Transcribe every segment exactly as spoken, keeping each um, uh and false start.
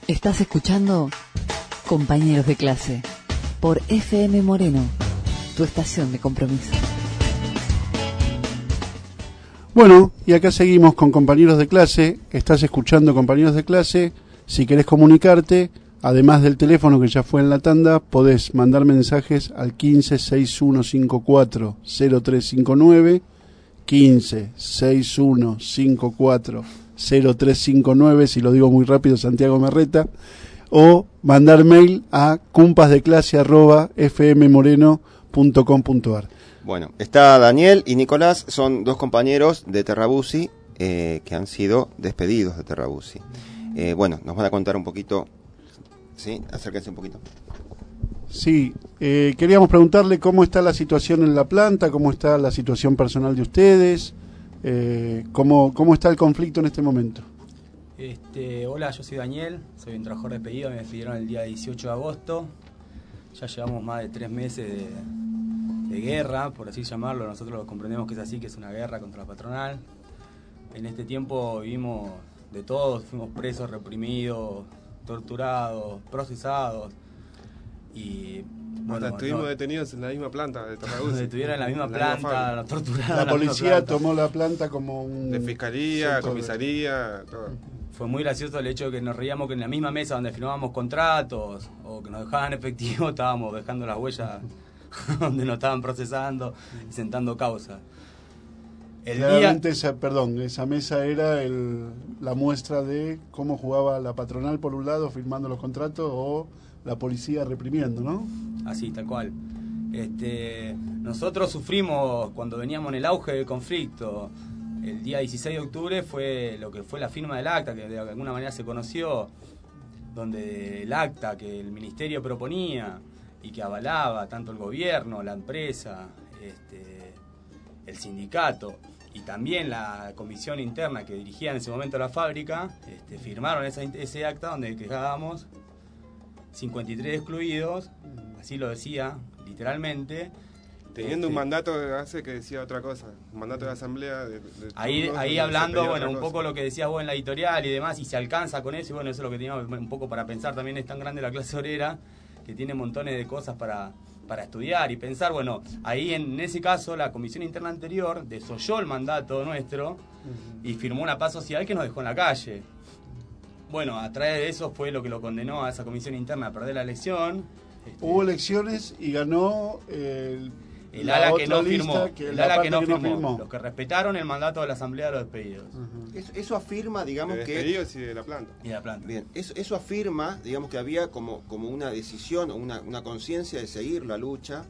Estás escuchando Compañeros de Clase por F M Moreno, tu estación de compromiso. Bueno, y acá seguimos con Compañeros de Clase. Estás escuchando Compañeros de Clase. Si querés comunicarte, además del teléfono que ya fue en la tanda, podés mandar mensajes al quince sesenta y uno cincuenta y cuatro cero tres cincuenta y nueve, quince sesenta y uno cincuenta y cuatro cero tres cincuenta y nueve, si lo digo muy rápido, Santiago Merreta, o mandar mail a cumpasdeclase arroba f m moreno punto com punto a r. Bueno, está Daniel y Nicolás, son dos compañeros de Terrabuzzi eh, que han sido despedidos de Terrabuzzi. Eh, bueno, nos van a contar un poquito, ¿sí? Acérquense un poquito. Sí, eh, queríamos preguntarle cómo está la situación en la planta, cómo está la situación personal de ustedes, eh, cómo, cómo está el conflicto en este momento. Este, hola, yo soy Daniel, soy un trabajador despedido, me despidieron el día dieciocho de agosto, ya llevamos más de tres meses de, de guerra, por así llamarlo, nosotros lo comprendemos que es así, que es una guerra contra la patronal. En este tiempo vivimos de todos, fuimos presos, reprimidos, torturados, procesados y... Bueno, Bueno, estuvimos no, detenidos en la misma planta de Terrabuzzi. nos detuvieron en la misma planta, nos torturaron. La en policía misma planta. tomó la planta como un... De fiscalía, centro comisaría, todo. Fue muy gracioso el hecho de que nos reíamos que en la misma mesa donde firmábamos contratos o que nos dejaban efectivo estábamos dejando las huellas donde nos estaban procesando y sentando causa. El Claramente, día... esa, perdón, esa mesa era el, la muestra de cómo jugaba la patronal por un lado firmando los contratos o la policía reprimiendo, ¿no? Así, tal cual. Este, nosotros sufrimos cuando veníamos en el auge del conflicto. El día dieciséis de octubre fue lo que fue la firma del acta, que de alguna manera se conoció, donde el acta que el ministerio proponía y que avalaba tanto el gobierno, la empresa, este, el sindicato y también la comisión interna que dirigía en ese momento la fábrica, este, firmaron esa, ese acta donde quejábamos cincuenta y tres excluidos, así lo decía literalmente. Teniendo este, un mandato de base que decía otra cosa, un mandato de asamblea. De, de ahí turnos, ahí donde hablando, se bueno, un otra poco cosa. lo que decías vos en la editorial y demás, y se alcanza con eso, y bueno, eso es lo que teníamos un poco para pensar. También es tan grande la clase obrera que tiene montones de cosas para, para estudiar y pensar. Bueno, ahí en ese caso la comisión interna anterior desoyó el mandato nuestro y firmó una paz social que nos dejó en la calle. Bueno, a través de eso fue lo que lo condenó a esa comisión interna a perder la elección. Este, Hubo elecciones y ganó el, el la ala que otra no lista, firmó, que el la ala parte que no que firmó, no firmó. los que respetaron el mandato de la asamblea de los despedidos. Ajá. Eso, eso afirma, digamos De que... despedidos y de la planta. Y la planta. Bien, eso, eso afirma, digamos que había como, como una decisión o una, una conciencia de seguir la lucha,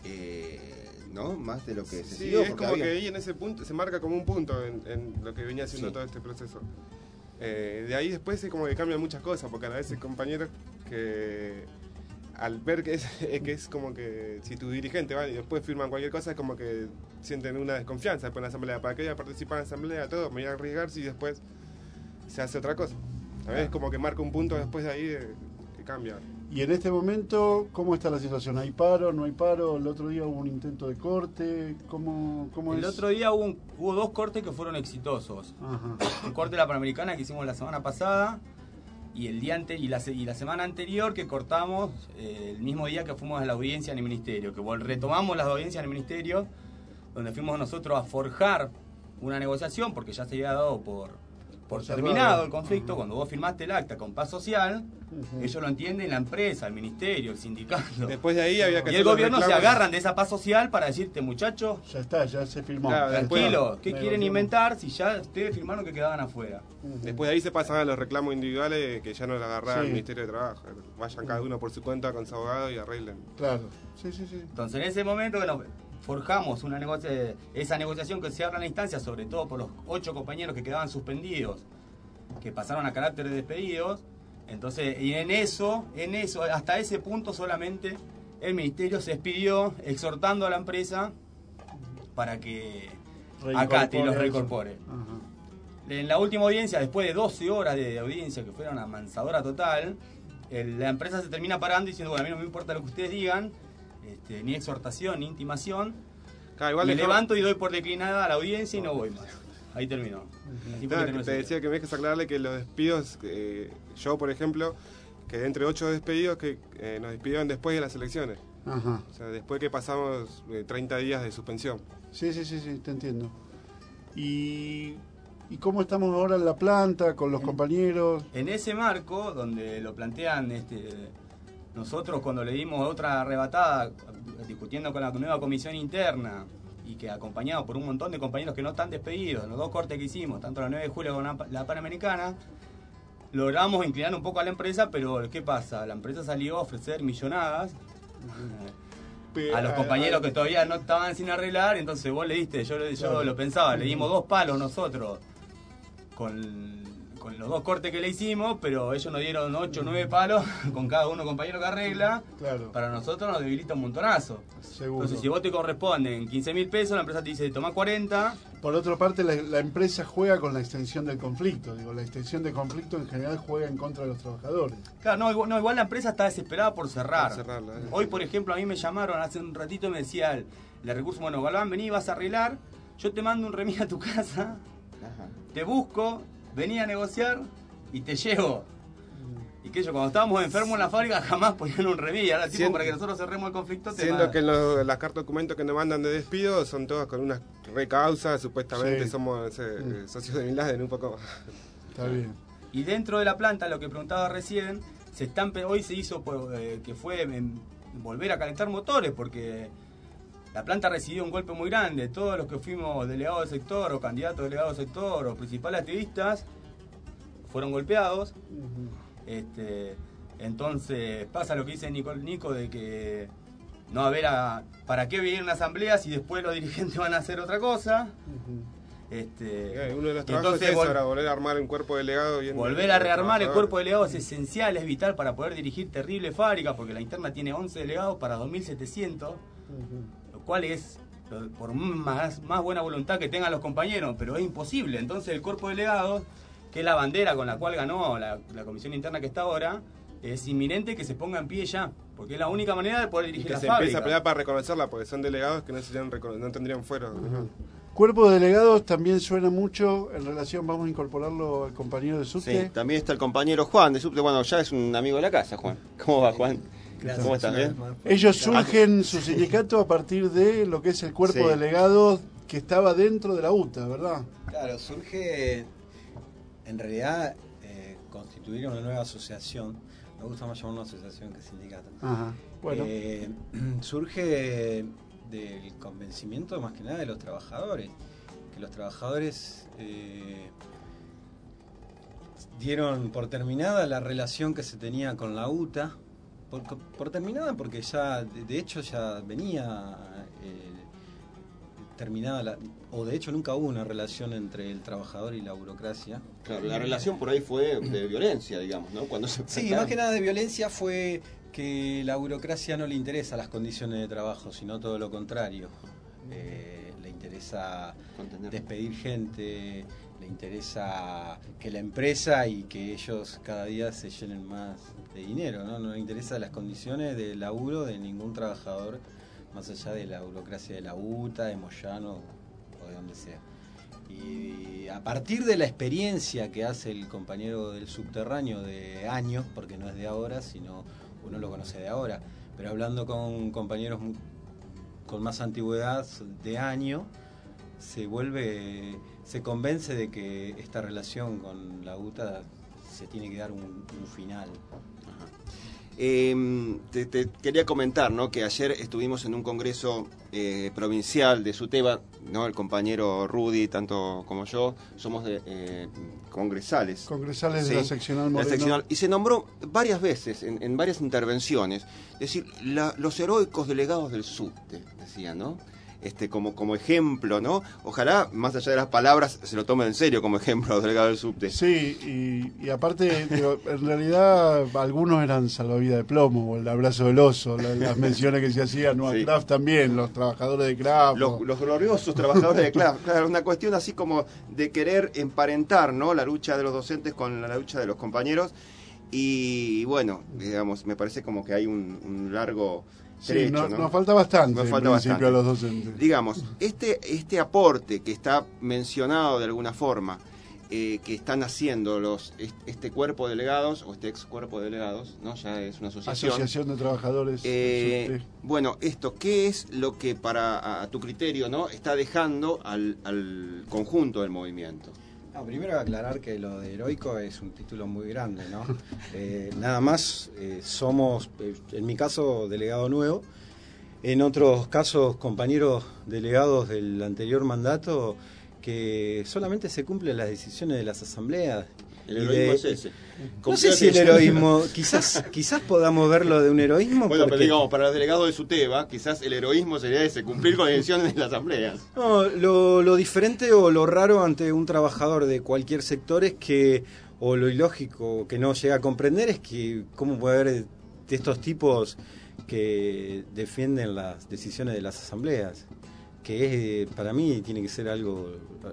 eh, ¿no? Más de lo que se Sí, siguió. es porque como había- que ahí en ese punto se marca como un punto en, en lo que venía haciendo Sí. todo este proceso. Eh, de ahí después es como que cambian muchas cosas, porque a la vez hay compañeros que al ver que es, que es como que si tu dirigente va y después firman cualquier cosa, es como que sienten una desconfianza después en la asamblea. ¿Para qué voy a participar en la asamblea? Todo, me voy a arriesgar si después se hace otra cosa. A veces como que marca un punto después de ahí de- que cambia. Y en este momento, ¿cómo está la situación? ¿Hay paro? ¿No hay paro? El otro día hubo un intento de corte. ¿Cómo, cómo El es? otro día hubo, un- hubo dos cortes que fueron exitosos. Ajá. Un corte de la Panamericana que hicimos la semana pasada y el día ante, y, la, se- y la semana anterior que cortamos eh, el mismo día que fuimos a la audiencia en el ministerio, que vol- retomamos las audiencias en el ministerio, donde fuimos nosotros a forjar una negociación porque ya se había dado por, por Por cerrado. terminado el conflicto. Ajá. Cuando vos firmaste el acta con paz social, Ujú. ellos lo entienden, la empresa, el ministerio, el sindicato. Después de ahí había que Y hacer el los gobierno se reclamos. agarran de esa paz social para decirte, muchachos, Ya está, ya se firmó. Claro, después- tranquilo, ¿qué Me quieren lo- inventar si ya ustedes firmaron que quedaban afuera? Ujú. Después de ahí se pasaban a los reclamos individuales que ya no los agarraba Sí. el Ministerio de Trabajo. Vayan cada uno por su cuenta con su abogado y arreglen. Claro. Sí, sí, sí. Entonces en ese momento, bueno, forjamos una negocia- esa negociación que se abre en la instancia, sobre todo por los ocho compañeros que quedaban suspendidos, que pasaron a carácter de despedidos. Entonces, y en eso, en eso, hasta ese punto solamente el ministerio se despidió exhortando a la empresa para que acate y los reincorpore. Ajá. En la última audiencia, después de doce horas de audiencia, que fue una mansadora total, el- la empresa se termina parando diciendo, bueno, a mí no me importa lo que ustedes digan, este, ni exhortación, ni intimación, Claro, igual me dejaba- levanto y doy por declinada a la audiencia y no voy más. ahí terminó. Así fue que Nada, terminó te ese decía que me dejes aclararle que los despidos, eh, yo por ejemplo, que entre ocho despedidos que eh, nos despidieron después de las elecciones. Ajá. O sea, después que pasamos eh, treinta días de suspensión. Sí, sí, sí, sí, te entiendo. ¿Y, y cómo estamos ahora en la planta, con los compañeros? En ese marco, donde lo plantean este, nosotros cuando le dimos otra arrebatada, discutiendo con la nueva comisión interna, y que acompañado por un montón de compañeros que no están despedidos, en los dos cortes que hicimos, tanto la nueve de julio como la, la Panamericana, logramos inclinar un poco a la empresa, pero ¿qué pasa? La empresa salió a ofrecer millonadas a los compañeros que todavía no estaban sin arreglar, entonces vos le diste, yo, yo lo pensaba, le dimos dos palos nosotros con, con los dos cortes que le hicimos, pero ellos nos dieron ocho o nueve palos con cada uno compañero que arregla. Claro. Para nosotros nos debilita un montonazo. Seguro. Entonces si vos te corresponden quince mil pesos, la empresa te dice toma cuarenta. Por otra parte, la, la empresa juega con la extensión del conflicto. Digo, la extensión del conflicto en general juega en contra de los trabajadores. Claro, no igual, no, igual la empresa está desesperada por cerrar. Por cerrarla, eh. Hoy, por ejemplo, a mí me llamaron hace un ratito y me decía el, el recurso humano, Galván, vení, vas a arreglar, yo te mando un remis a tu casa, Ajá. te busco, vení a negociar y te llevo. Y que yo, cuando estábamos enfermos en la fábrica, jamás ponían un remis. Ahora, tipo, Siendo- para que nosotros cerremos el conflicto, te Siendo mandan. que los, las cartas documentos que nos mandan de despido son todas con unas recausas, supuestamente Sí. somos eh, Mm. socios de Bin Laden un poco. Está bien. Y dentro de la planta, lo que preguntaba recién, se están, pe- hoy se hizo pues, eh, que fue em, volver a calentar motores, porque la planta recibió un golpe muy grande. Todos los que fuimos delegados del sector, o candidatos delegados del sector, o principales activistas, fueron golpeados. Ujú. Este, entonces pasa lo que dice Nico, Nico de que no haber a, para qué venir una asamblea si después los dirigentes van a hacer otra cosa. Ujú. Este, Eh, Uno de los y trabajos entonces es eso, vol- ahora volver a armar un cuerpo delegado. Bien, Volver a rearmar el trabajador. cuerpo de delegados es esencial, es vital para poder dirigir terrible fábrica, porque la interna tiene once delegados para dos mil setecientos, Ujú. lo cual es, por más, más buena voluntad que tengan los compañeros, pero es imposible. Entonces el cuerpo de delegados, que es la bandera con la cual ganó la, la comisión interna que está ahora, es inminente que se ponga en pie ya, porque es la única manera de poder Y dirigir que la se empieza fábrica. a pelear para reconocerla, porque son delegados que no, serían recono- no tendrían fuero. Ujú. Cuerpo de delegados también suena mucho en relación, vamos a incorporarlo al compañero de subte. Sí, también está el compañero Juan de Subte. Bueno, ya es un amigo de la casa, Juan. ¿Cómo va, Juan? Gracias. ¿Cómo estás? ¿Bien? Ellos surgen su sindicato a partir de lo que es el cuerpo Sí. de delegados que estaba dentro de la U T A, ¿verdad? Claro, surge en realidad eh, constituir una nueva asociación. Me gusta más llamar una asociación que sindicato. Ajá. Bueno, Eh, surge del convencimiento más que nada de los trabajadores, que los trabajadores eh, dieron por terminada la relación que se tenía con la U T A, por, por terminada porque ya, de, de hecho ya venía eh, terminada, la, o de hecho nunca hubo una relación entre el trabajador y la burocracia. Claro, la relación por ahí fue de violencia, digamos, ¿no? Cuando se Sí, más que nada de violencia fue que la burocracia no le interesa las condiciones de trabajo, sino todo lo contrario. Eh, le interesa Contender. despedir gente, le interesa que la empresa y que ellos cada día se llenen más de dinero, ¿no? No le interesa las condiciones de laburo de ningún trabajador, más allá de la burocracia de la U T A, de Moyano o de donde sea. Y a partir de la experiencia que hace el compañero del subterráneo de años, porque no es de ahora, sino uno lo conoce de ahora, pero hablando con compañeros mu- con más antigüedad de año, se vuelve, se convence de que esta relación con la U T A se tiene que dar un, un final. Eh, te, te quería comentar, ¿no? Que ayer estuvimos en un congreso eh, provincial de SUTEBA, ¿no? El compañero Rudy, tanto como yo, somos de, eh, congresales. congresales Sí, de la seccional la Moreno. seccional. Y se nombró varias veces, en, en varias intervenciones, es decir, la- los heroicos delegados del subte, decían, ¿no? Este, como, como ejemplo, ¿no? Ojalá, más allá de las palabras, se lo tomen en serio como ejemplo los delegados del subte. Sí, y, y aparte, digo, en realidad algunos eran salvavidas de plomo, o el abrazo del oso, la- las menciones que se hacían, no, a Sí. Kraft también, los trabajadores de Kraft. Los, o- los gloriosos trabajadores de clase, claro, una cuestión así como de querer emparentar, ¿no? La lucha de los docentes con la lucha de los compañeros. Y bueno, digamos, me parece como que hay un, un largo Sí, trecho, no- ¿no? nos falta bastante, Nos en falta principio, bastante. a los docentes. Digamos, este, este aporte que está mencionado de alguna forma, eh, que están haciendo los este cuerpo de delegados, o este ex cuerpo de delegados, ¿no? Ya es una asociación. Asociación de Trabajadores. Eh, del subte. bueno, esto, ¿qué es lo que para a, a tu criterio, ¿no? está dejando al, al conjunto del movimiento? No, primero aclarar que lo de heroico es un título muy grande, ¿no? Eh, nada más eh, somos, eh, en mi caso, delegado nuevo, en otros casos compañeros delegados del anterior mandato, que solamente se cumplen las decisiones de las asambleas. El Y heroísmo de- es ese. No sé si el heroísmo, quizás quizás podamos verlo de un heroísmo. Bueno, pero porque- digamos, para los delegados de SUTEBA, quizás el heroísmo sería ese, cumplir con las decisiones de las asambleas. No, lo, lo diferente o lo raro ante un trabajador de cualquier sector es que, o lo ilógico que no llega a comprender es que cómo puede haber de estos tipos que defienden las decisiones de las asambleas, que es, para mí tiene que ser algo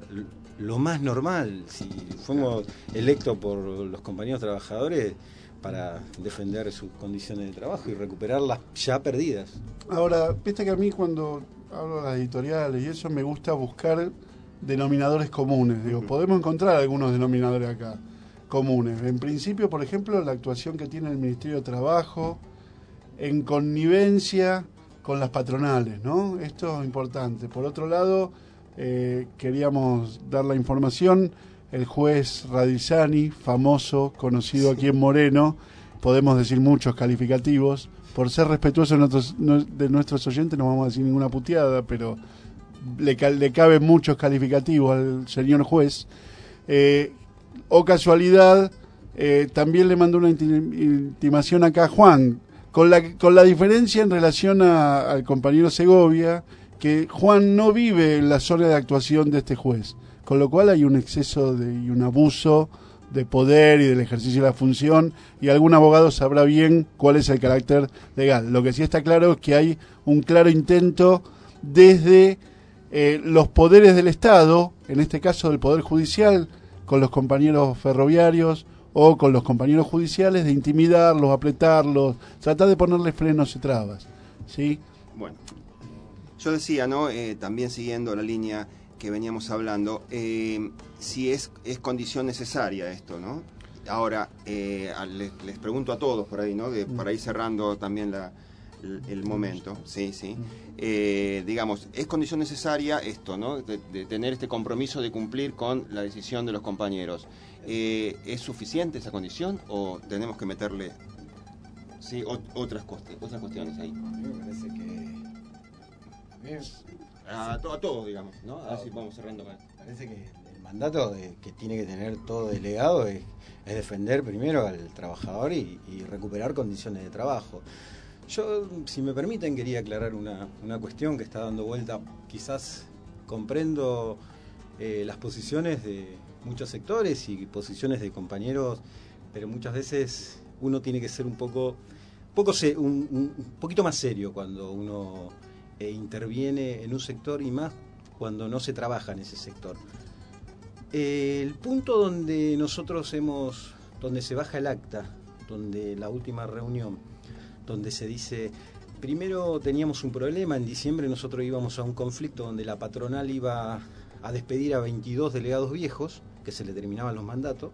lo más normal, si fuimos electos por los compañeros trabajadores para defender sus condiciones de trabajo y recuperar las ya perdidas. Ahora, viste que a mí cuando hablo de las editoriales y eso me gusta buscar denominadores comunes. Digo, podemos encontrar algunos denominadores acá comunes. En principio, por ejemplo, la actuación que tiene el Ministerio de Trabajo en connivencia con las patronales, ¿no? Esto es importante. Por otro lado, eh, queríamos dar la información, el juez Radizani, famoso, conocido aquí en Moreno, podemos decir muchos calificativos, por ser respetuosos de nuestros, no- de nuestros oyentes no vamos a decir ninguna puteada, pero le, ca- le caben muchos calificativos al señor juez. Eh, o casualidad, eh, también le mandó una inti- intimación acá a Juan, con la, con la diferencia en relación a- al compañero Segovia, que Juan no vive en la zona de actuación de este juez, con lo cual hay un exceso de, y un abuso de poder y del ejercicio de la función, y algún abogado sabrá bien cuál es el carácter legal. Lo que sí está claro es que hay un claro intento desde eh, los poderes del Estado, en este caso del Poder Judicial, con los compañeros ferroviarios o con los compañeros judiciales, de intimidarlos, apretarlos, tratar de ponerle frenos y trabas, ¿sí? Bueno, yo decía, ¿no? Eh, también siguiendo la línea que veníamos hablando, eh, si es, es condición necesaria esto, ¿no? Ahora, eh, a- les, les pregunto a todos por ahí, ¿no? De, para ir cerrando también la, el, el momento, sí, sí. Eh, digamos, es condición necesaria esto, ¿no? De, de tener este compromiso de cumplir con la decisión de los compañeros. Eh, ¿Es suficiente esa condición o tenemos que meterle, sí, ot- otras, coste- otras cuestiones ahí? A mí me parece que... a mí A, to- a todos, digamos, ¿no? A ver si vamos cerrando con esto. parece que el mandato de- que tiene que tener todo delegado es, es defender primero al trabajador y, y recuperar condiciones de trabajo. Yo, si me permiten, quería aclarar una, una cuestión que está dando vuelta. Quizás comprendo eh, las posiciones de muchos sectores y posiciones de compañeros, pero muchas veces uno tiene que ser un poco, poco se- un, un- un poquito más serio cuando uno eh, interviene en un sector y más cuando no se trabaja en ese sector. Eh, el punto donde nosotros hemos, donde se baja el acta, donde la última reunión, donde se dice, primero teníamos un problema, en diciembre nosotros íbamos a un conflicto donde la patronal iba a despedir a veintidós delegados viejos, que se le terminaban los mandatos,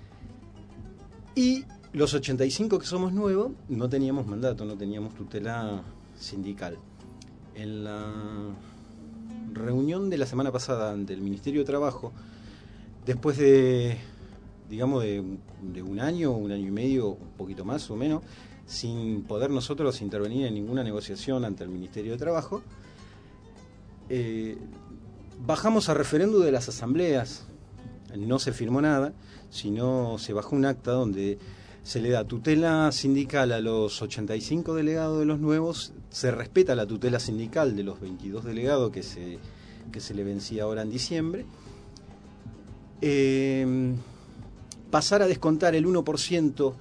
y los ochenta y cinco que somos nuevos no teníamos mandato, no teníamos tutela sindical. En la reunión de la semana pasada ante el Ministerio de Trabajo, después de, digamos, de, un- de un año, un año y medio, un poquito más o menos, sin poder nosotros intervenir en ninguna negociación ante el Ministerio de Trabajo, eh, bajamos a referéndum de las asambleas. No se firmó nada, sino se bajó un acta donde se le da tutela sindical a los ochenta y cinco delegados de los nuevos, se respeta la tutela sindical de los veintidós delegados que se, que se le vencía ahora en diciembre. Eh, pasar a descontar el uno por ciento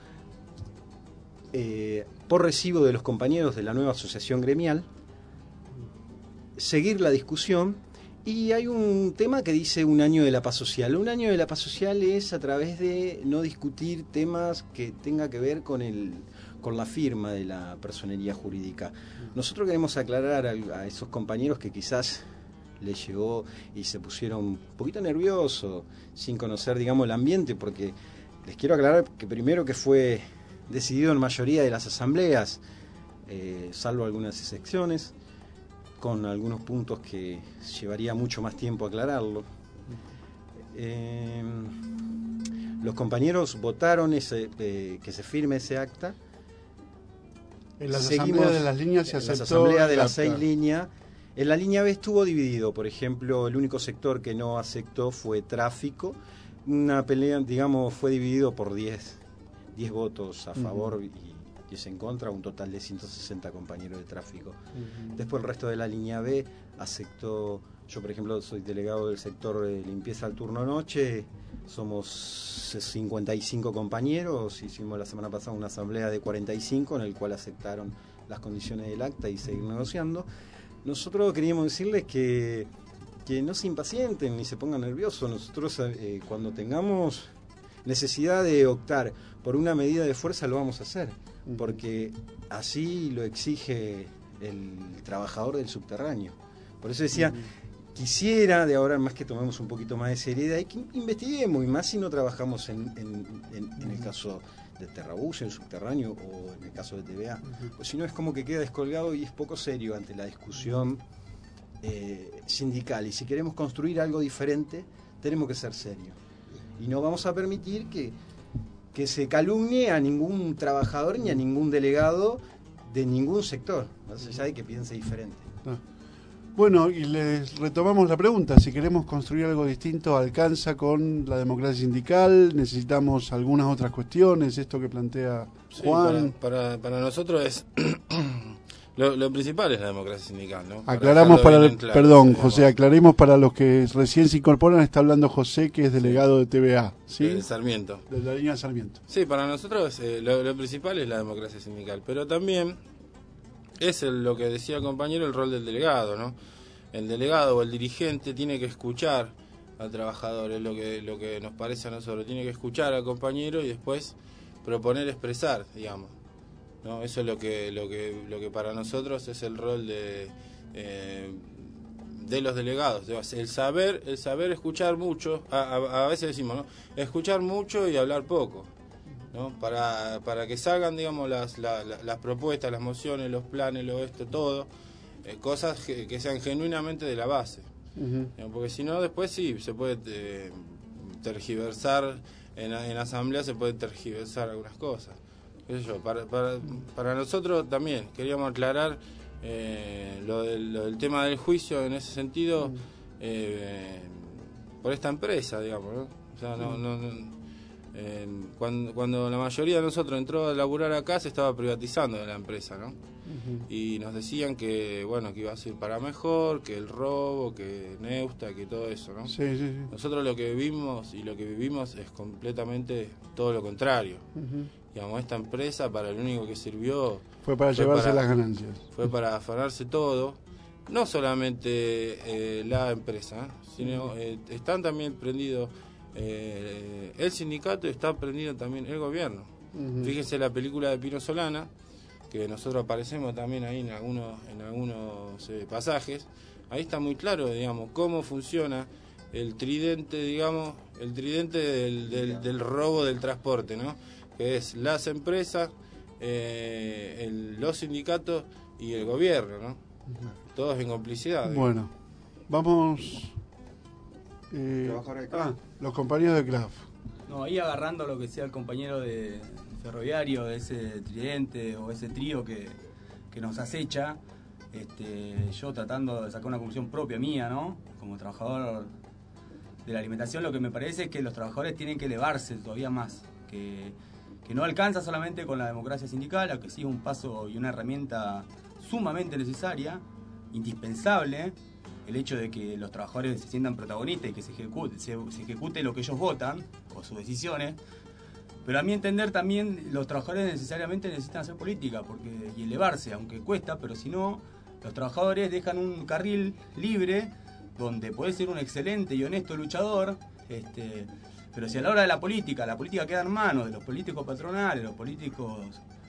eh, por recibo de los compañeros de la nueva asociación gremial, seguir la discusión. Y hay un tema que dice un año de la paz social. Un año de la paz social es a través de no discutir temas que tenga que ver con el, con la firma de la personería jurídica. Nosotros queremos aclarar a, a esos compañeros que quizás les llegó y se pusieron un poquito nerviosos, sin conocer, digamos, el ambiente, porque les quiero aclarar que primero que fue decidido en mayoría de las asambleas, eh, salvo algunas excepciones, con algunos puntos que llevaría mucho más tiempo aclararlo. Eh, los compañeros votaron ese, eh, que se firme ese acta. En las Seguimos, asambleas de las líneas se en aceptó. las asambleas de el las acta. seis líneas. En la línea B estuvo dividido, por ejemplo, el único sector que no aceptó fue tráfico. Una pelea, digamos, fue dividido por diez votos a favor uh-huh. y diez en contra, un total de ciento sesenta compañeros de tráfico. Uh-huh. Después el resto de la línea B aceptó, yo por ejemplo soy delegado del sector de limpieza al turno noche, somos cincuenta y cinco compañeros, hicimos la semana pasada una asamblea de cuarenta y cinco en el cual aceptaron las condiciones del acta y seguir negociando. Nosotros queríamos decirles que, que no se impacienten ni se pongan nerviosos. Nosotros eh, cuando tengamos necesidad de optar por una medida de fuerza lo vamos a hacer, porque así lo exige el trabajador del subterráneo. Por eso decía, uh-huh. quisiera de ahora más que tomemos un poquito más de seriedad y que investiguemos, y más si no trabajamos en, en, en, en el caso de Terrabús, en el subterráneo, o en el caso de T V A. Uh-huh. Pues si no es como que queda descolgado y es poco serio ante la discusión eh, sindical. Y si queremos construir algo diferente, tenemos que ser serios. Y no vamos a permitir que, que se calumnie a ningún trabajador ni a ningún delegado de ningún sector, más allá de que piense diferente. Ah. Bueno, y les retomamos la pregunta, si queremos construir algo distinto, ¿alcanza con la democracia sindical? ¿Necesitamos algunas otras cuestiones? Esto que plantea Juan. Sí, para, para, para nosotros es... Lo, lo principal es la democracia sindical, ¿no? Aclaramos para, para el, claro, perdón, digamos. José, aclaremos para los que recién se incorporan, está hablando José, que es delegado de T V A, ¿sí? De Sarmiento. De la línea de Sarmiento. Sí, para nosotros eh, lo, lo principal es la democracia sindical, pero también es el, lo que decía el compañero, el rol del delegado, ¿no? El delegado o el dirigente tiene que escuchar al trabajador, es lo que, lo que nos parece a nosotros, tiene que escuchar al compañero y después proponer, expresar, digamos. No, eso es lo que lo que lo que para nosotros es el rol de eh, de los delegados, el saber el saber escuchar mucho, a, a, a veces decimos, ¿no? Escuchar mucho y hablar poco, ¿no? Para para que salgan, digamos, las la, la, las propuestas, las mociones, los planes, lo esto, todo, eh, cosas que, que sean genuinamente de la base, uh-huh. ¿no? Porque si no después sí se puede eh, tergiversar en, en asamblea, se puede tergiversar algunas cosas. Yo, para, para, para nosotros también queríamos aclarar eh, lo, del, lo del tema del juicio en ese sentido, eh, por esta empresa, digamos, ¿no? O sea, no, no, no eh, cuando, cuando la mayoría de nosotros entró a laburar acá se estaba privatizando de la empresa, ¿no? Uh-huh. Y nos decían que bueno, que iba a ser para mejor, que el robo, que Neusta, que todo eso, ¿no? Sí, sí, sí. Nosotros lo que vimos y lo que vivimos es completamente todo lo contrario. Uh-huh. Digamos, esta empresa para lo único que sirvió fue para fue llevarse para, las ganancias. Fue para afanarse todo, no solamente eh, la empresa, sino eh, están también prendidos eh, el sindicato y está prendido también el gobierno. Uh-huh. Fíjense la película de Pino Solana, que nosotros aparecemos también ahí en algunos en algunos eh, pasajes. Ahí está muy claro, digamos, cómo funciona el tridente, digamos, el tridente del, del, del robo del transporte, ¿no? Que es las empresas, eh, el, los sindicatos y el gobierno, ¿no? Todos en complicidad. ¿eh? Bueno, vamos... Eh, ah, los compañeros de C L A F. No, ahí agarrando lo que sea el compañero de ferroviario, de ese tridente o ese trío que, que nos acecha, este, yo tratando de sacar una conclusión propia mía, ¿no? Como trabajador de la alimentación, lo que me parece es que los trabajadores tienen que elevarse todavía más, que... que no alcanza solamente con la democracia sindical, aunque sí es un paso y una herramienta sumamente necesaria, indispensable, el hecho de que los trabajadores se sientan protagonistas y que se ejecute, se, se ejecute lo que ellos votan, o sus decisiones, pero a mi entender también los trabajadores necesariamente necesitan hacer política porque, y elevarse, aunque cuesta, pero si no, los trabajadores dejan un carril libre donde puede ser un excelente y honesto luchador, este... pero si a la hora de la política, la política queda en manos de los políticos patronales, los políticos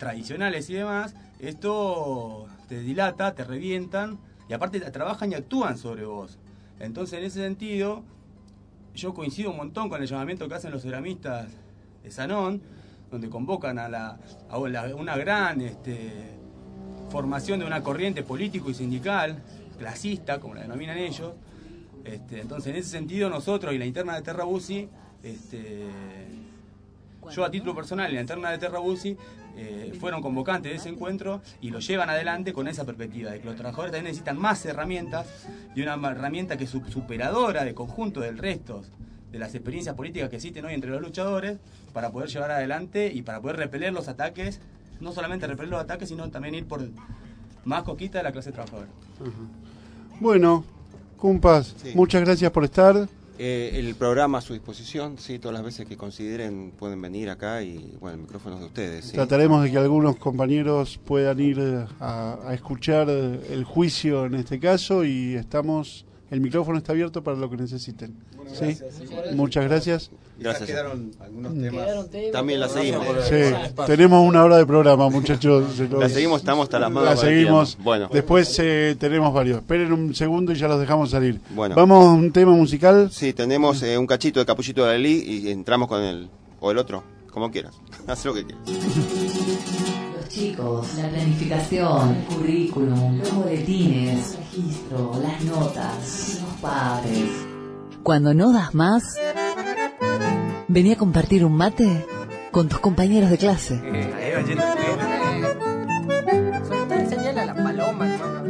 tradicionales y demás, esto te dilata, te revientan y aparte trabajan y actúan sobre vos. Entonces, en ese sentido, yo coincido un montón con el llamamiento que hacen los ceramistas de Sanón, donde convocan a, la, a una gran este, formación de una corriente político y sindical, clasista, como la denominan ellos. Este, entonces, en ese sentido, nosotros y la interna de Terra Bussi, este, yo a título personal y la interna de Terra Bussi, eh, fueron convocantes de ese encuentro y lo llevan adelante con esa perspectiva de que los trabajadores también necesitan más herramientas y una herramienta que es superadora de conjunto del resto de las experiencias políticas que existen hoy entre los luchadores para poder llevar adelante y para poder repeler los ataques, no solamente repeler los ataques, sino también ir por más coquita de la clase trabajadora. Uh-huh. Bueno, compas, sí. Muchas gracias por estar. Eh, el programa a su disposición, sí, todas las veces que consideren pueden venir acá y, bueno, el micrófono es de ustedes. ¿sí? Trataremos de que algunos compañeros puedan ir a, a escuchar el juicio en este caso y estamos, el micrófono está abierto para lo que necesiten. Bueno, ¿sí? Gracias, sí. Muchas gracias. Gracias. Quedaron algunos temas. También la seguimos. Sí, tenemos una hora de programa, muchachos. La seguimos, estamos hasta las manos. La seguimos. Bueno. Después eh, tenemos varios. Esperen un segundo y ya los dejamos salir. Bueno. Vamos a un tema musical. Sí, tenemos eh, un cachito de Capullito de Dalí y entramos con el o el otro, como quieras. Haz lo que quieras. Los chicos, la planificación, el currículum, los boletines, el registro, las notas, los padres. Cuando no das más, vení a compartir un mate con tus compañeros de clase. Eh, Soltá enseñarle a la paloma, hermano.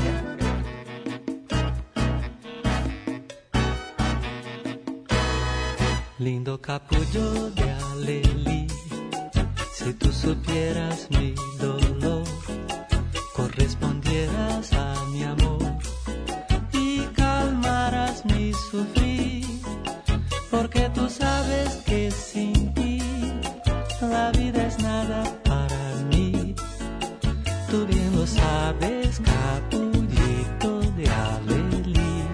Lindo capullo de alelí, si tú supieras mi dolor, correspondieras a mi amor y calmaras mi sufrir, porque tú sabes que sin ti la vida es nada para mí. Tú bien lo sabes, capullito de alelí.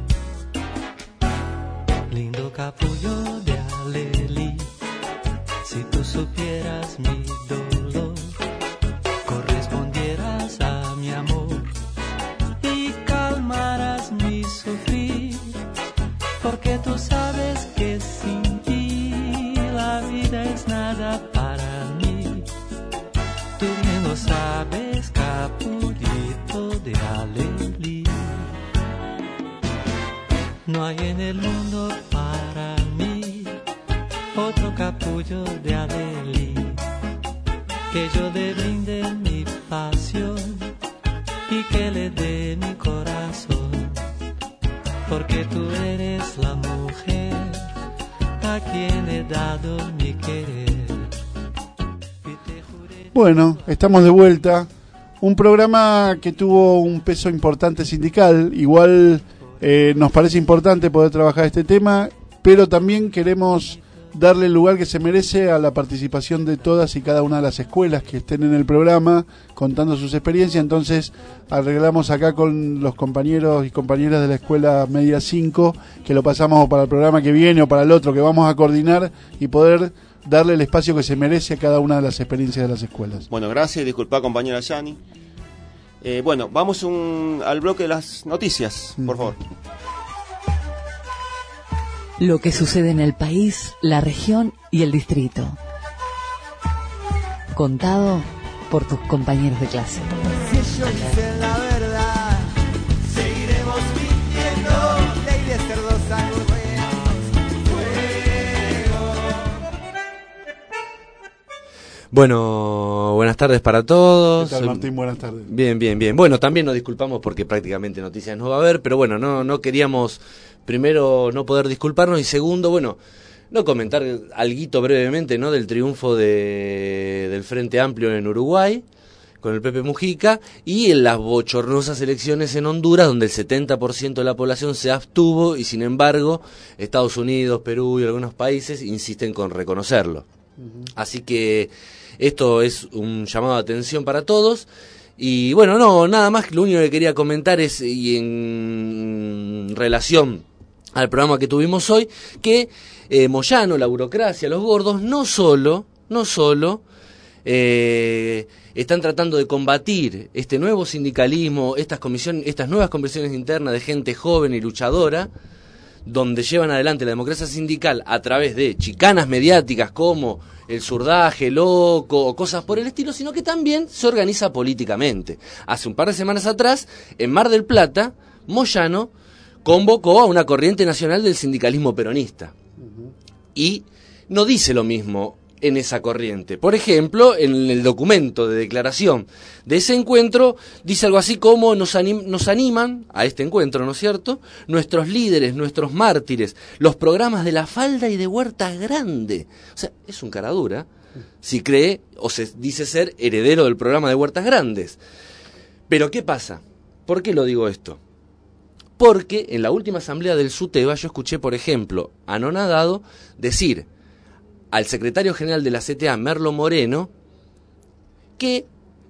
Lindo capullo de alelí, si tú supieras mi dolor, correspondieras a mi amor y calmaras mi sufrir, porque tú sabes que sin ti la vida es nada para mí. Tú bien lo sabes, capullito de alelí. No hay en el mundo para mí otro capullo de alelí, que yo le brinde mi pasión y que le dé mi corazón, porque tú eres la mujer a quien he dado mi querer. Bueno, estamos de vuelta. Un programa que tuvo un peso importante sindical. Igual eh, nos parece importante poder trabajar este tema, pero también queremos darle el lugar que se merece a la participación de todas y cada una de las escuelas que estén en el programa contando sus experiencias. Entonces arreglamos acá con los compañeros y compañeras de la escuela media cinco que lo pasamos para el programa que viene o para el otro, que vamos a coordinar y poder darle el espacio que se merece a cada una de las experiencias de las escuelas. Bueno, gracias, disculpa compañera Yani. Eh, bueno, vamos un, al bloque de las noticias, por favor. Lo que sucede en el país, la región y el distrito. Contado por tus compañeros de clase. Si ellos dicen la verdad, seguiremos mintiendo. Ley de cerdos aburridos, fuego. Bueno, buenas tardes para todos. ¿Qué tal, Martín? Buenas tardes. Bien, bien, bien. Bueno, también nos disculpamos porque prácticamente noticias no va a haber, pero bueno, no, no queríamos... Primero, no poder disculparnos y segundo, bueno, no comentar alguito brevemente, ¿no? Del triunfo de, del Frente Amplio en Uruguay con el Pepe Mujica y en las bochornosas elecciones en Honduras donde el setenta por ciento de la población se abstuvo y sin embargo Estados Unidos, Perú y algunos países insisten con reconocerlo. Uh-huh. Así que esto es un llamado de atención para todos. Y bueno, no, nada más, lo único que quería comentar es, y en relación al programa que tuvimos hoy, que eh, Moyano, la burocracia, los gordos, no solo, no solo eh, están tratando de combatir este nuevo sindicalismo, estas comisiones, estas nuevas conversiones internas de gente joven y luchadora, donde llevan adelante la democracia sindical a través de chicanas mediáticas como el zurdaje loco o cosas por el estilo, sino que también se organiza políticamente. Hace un par de semanas atrás, en Mar del Plata, Moyano convocó a una corriente nacional del sindicalismo peronista. Y no dice lo mismo en esa corriente. Por ejemplo, en el documento de declaración de ese encuentro, dice algo así como nos, anim- nos animan a este encuentro, ¿no es cierto?, nuestros líderes, nuestros mártires, los programas de La Falda y de Huertas Grande. O sea, es un cara dura si cree o se dice ser heredero del programa de Huertas Grandes. Pero ¿qué pasa? ¿Por qué lo digo esto? Porque en la última asamblea del SUTEBA yo escuché, por ejemplo, a Nonadado decir al secretario general de la C T A, Merlo Moreno, que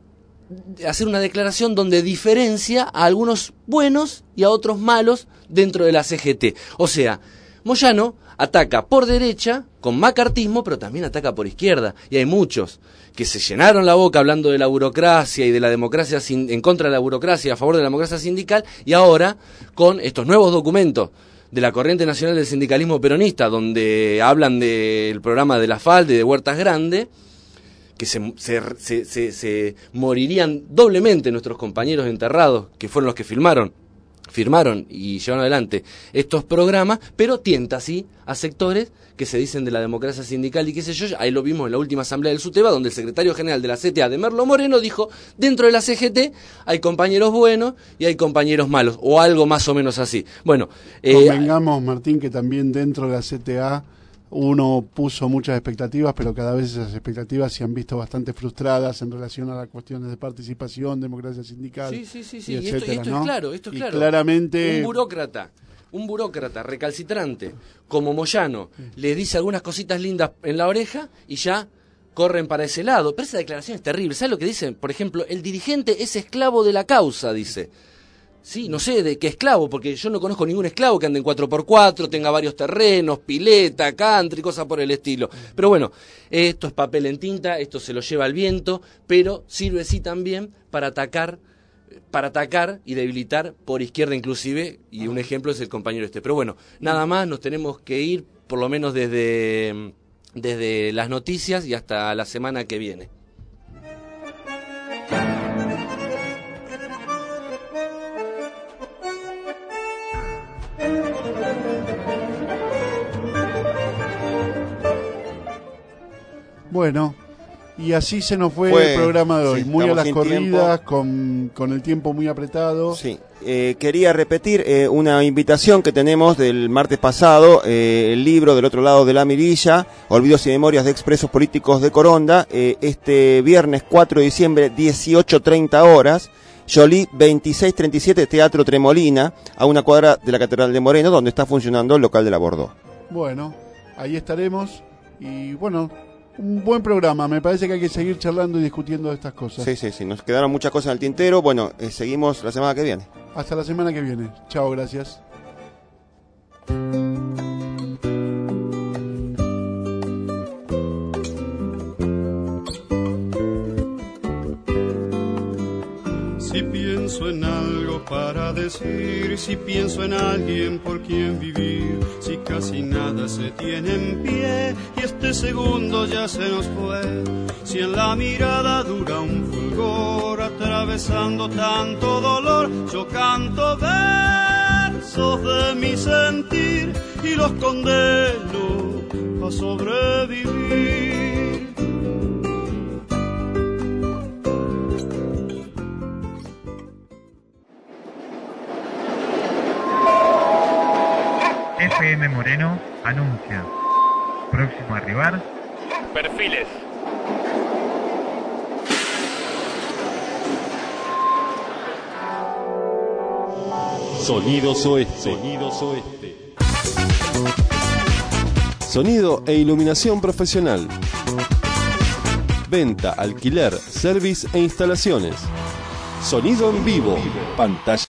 hacer una declaración donde diferencia a algunos buenos y a otros malos dentro de la C G T. O sea, Moyano ataca por derecha con macartismo, pero también ataca por izquierda. Y hay muchos que se llenaron la boca hablando de la burocracia y de la democracia sin, en contra de la burocracia, a favor de la democracia sindical, y ahora con estos nuevos documentos de la Corriente Nacional del Sindicalismo Peronista, donde hablan del programa de La Falda y de Huertas Grande, que se, se, se, se, se morirían doblemente nuestros compañeros enterrados, que fueron los que filmaron, firmaron y llevaron adelante estos programas, pero tienta así a sectores que se dicen de la democracia sindical y qué sé yo. Ahí lo vimos en la última asamblea del SUTEBA, donde el secretario general de la C T A, de Merlo Moreno, dijo, dentro de la C G T hay compañeros buenos y hay compañeros malos, o algo más o menos así. Bueno, eh, convengamos, Martín, que también dentro de la C T A uno puso muchas expectativas, pero cada vez esas expectativas se han visto bastante frustradas en relación a las cuestiones de participación, democracia sindical, sí, sí, sí, sí. y Y etcétera, esto, y esto ¿no? es claro, esto es y claro. claramente Un burócrata, un burócrata recalcitrante como Moyano les dice algunas cositas lindas en la oreja y ya corren para ese lado. Pero esa declaración es terrible. ¿Sabes lo que dicen? Por ejemplo, el dirigente es esclavo de la causa, dice. Sí, no sé de qué esclavo, porque yo no conozco ningún esclavo que ande en cuatro por cuatro, tenga varios terrenos, pileta, country, cosas por el estilo. Pero bueno, esto es papel en tinta, esto se lo lleva al viento, pero sirve sí también para atacar para atacar y debilitar por izquierda inclusive, y un ejemplo es el compañero este. Pero bueno, nada más, nos tenemos que ir, por lo menos desde, desde las noticias y hasta la semana que viene. Bueno, y así se nos fue, fue el programa de hoy, sí, muy a las corridas, tiempo. con, con el tiempo muy apretado. Sí, eh, quería repetir eh, una invitación que tenemos del martes pasado, eh, el libro Del otro lado de la mirilla, Olvidos y Memorias de Expresos Políticos de Coronda, eh, este viernes cuatro de diciembre, dieciocho treinta horas, Jolie veintiséis treinta y siete, Teatro Tremolina, a una cuadra de la Catedral de Moreno, donde está funcionando el local de la Bordeaux. Bueno, ahí estaremos, y bueno, un buen programa, me parece que hay que seguir charlando y discutiendo de estas cosas. Sí, sí, sí, nos quedaron muchas cosas en el tintero. Bueno, eh, seguimos la semana que viene. Hasta la semana que viene. Chao, gracias. Si pienso en algo para decir, si pienso en alguien por quien vivir, si casi nada se tiene en pie y este segundo ya se nos fue, si en la mirada dura un fulgor atravesando tanto dolor, yo canto versos de mi sentir y los condeno a sobrevivir. F M Moreno anuncia. Próximo a arribar. Perfiles. Sonidos Oeste. Sonidos Oeste. Sonido e iluminación profesional. Venta, alquiler, service e instalaciones. Sonido en vivo. Pantalla